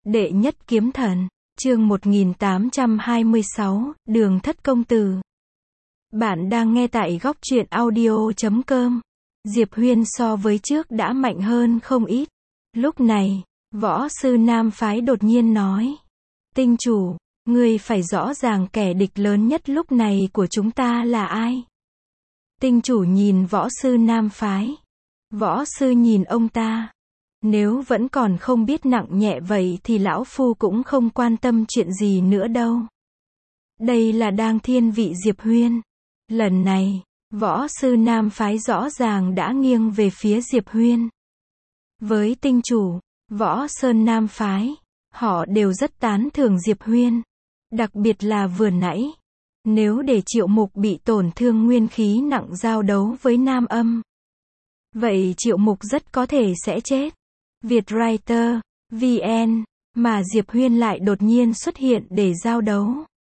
Đệ nhất kiếm thần, chương 1826, Đường Thất Công Tử. Bạn đang nghe tại góc truyện audio.com. Diệp Huyên so với trước đã mạnh hơn không ít. Lúc này, võ sư Nam Phái đột nhiên nói. Tinh chủ, ngươi phải rõ ràng kẻ địch lớn nhất lúc này của chúng ta là ai. Tinh chủ nhìn võ sư Nam Phái. Võ sư nhìn ông ta. Nếu vẫn còn không biết nặng nhẹ vậy thì lão phu cũng không quan tâm chuyện gì nữa đâu. Đây là đang thiên vị Diệp Huyên. Lần này, võ sư Nam Phái rõ ràng đã nghiêng về phía Diệp Huyên. Với tinh chủ, võ sơn Nam Phái, họ đều rất tán thưởng Diệp Huyên. Đặc biệt là vừa nãy, nếu để Triệu Mục bị tổn thương nguyên khí nặng giao đấu với Nam Âm, vậy Triệu Mục rất có thể sẽ chết. Vietwriter, VN, mà Diệp Huyên lại đột nhiên xuất hiện để giao đấu.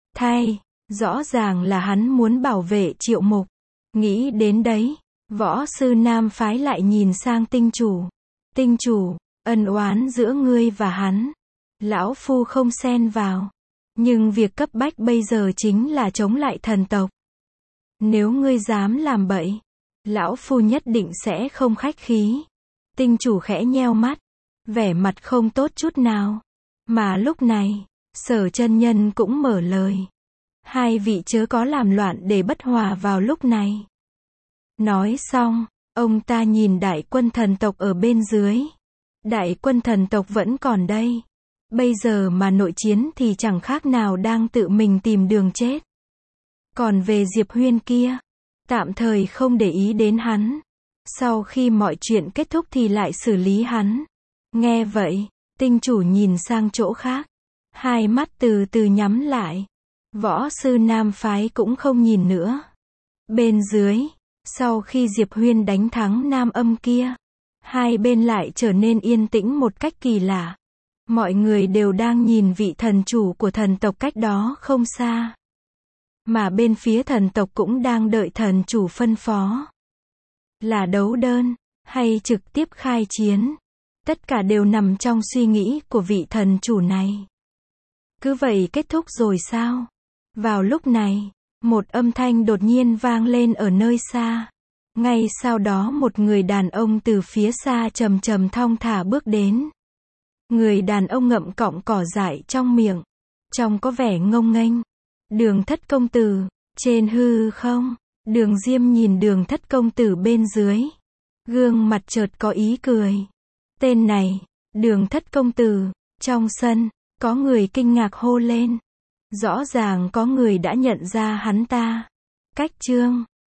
Rõ ràng là hắn muốn bảo vệ Triệu Mục. Nghĩ đến đấy, võ sư Nam Phái lại nhìn sang tinh chủ. Tinh chủ, ân oán giữa ngươi và hắn, lão phu không xen vào. Nhưng việc cấp bách bây giờ chính là chống lại thần tộc. Nếu ngươi dám làm bậy, lão phu nhất định sẽ không khách khí. Tinh chủ khẽ nheo mắt, vẻ mặt không tốt chút nào. Mà lúc này, Sở chân nhân cũng mở lời. Hai vị chớ có làm loạn để bất hòa vào lúc này. Nói xong, ông ta nhìn đại quân thần tộc ở bên dưới. Đại quân thần tộc vẫn còn đây. Bây giờ mà nội chiến thì chẳng khác nào đang tự mình tìm đường chết. Còn về Diệp Huyên kia, tạm thời không để ý đến hắn. Sau khi mọi chuyện kết thúc thì lại xử lý hắn. Nghe vậy, tinh chủ nhìn sang chỗ khác. Hai mắt từ từ nhắm lại. Võ sư Nam Phái cũng không nhìn nữa. Bên dưới, sau khi Diệp Huyên đánh thắng Nam Âm kia, hai bên lại trở nên yên tĩnh một cách kỳ lạ. Mọi người đều đang nhìn vị thần chủ của thần tộc cách đó không xa. Mà bên phía thần tộc cũng đang đợi thần chủ phân phó. Là đấu đơn, hay trực tiếp khai chiến. Tất cả đều nằm trong suy nghĩ của vị thần chủ này. Cứ vậy kết thúc rồi sao? Vào lúc này, một âm thanh đột nhiên vang lên ở nơi xa. Ngay sau đó một người đàn ông từ phía xa chậm chậm thong thả bước đến. Người đàn ông ngậm cọng cỏ dại trong miệng, trông có vẻ ngông nghênh. Đường Thất Công Tử, trên hư không, Đường Diêm nhìn Đường Thất Công Tử bên dưới. Gương mặt chợt có ý cười. Tên này, Đường Thất Công Tử. Trong sân, có người kinh ngạc hô lên. Rõ ràng có người đã nhận ra hắn ta. Cách chương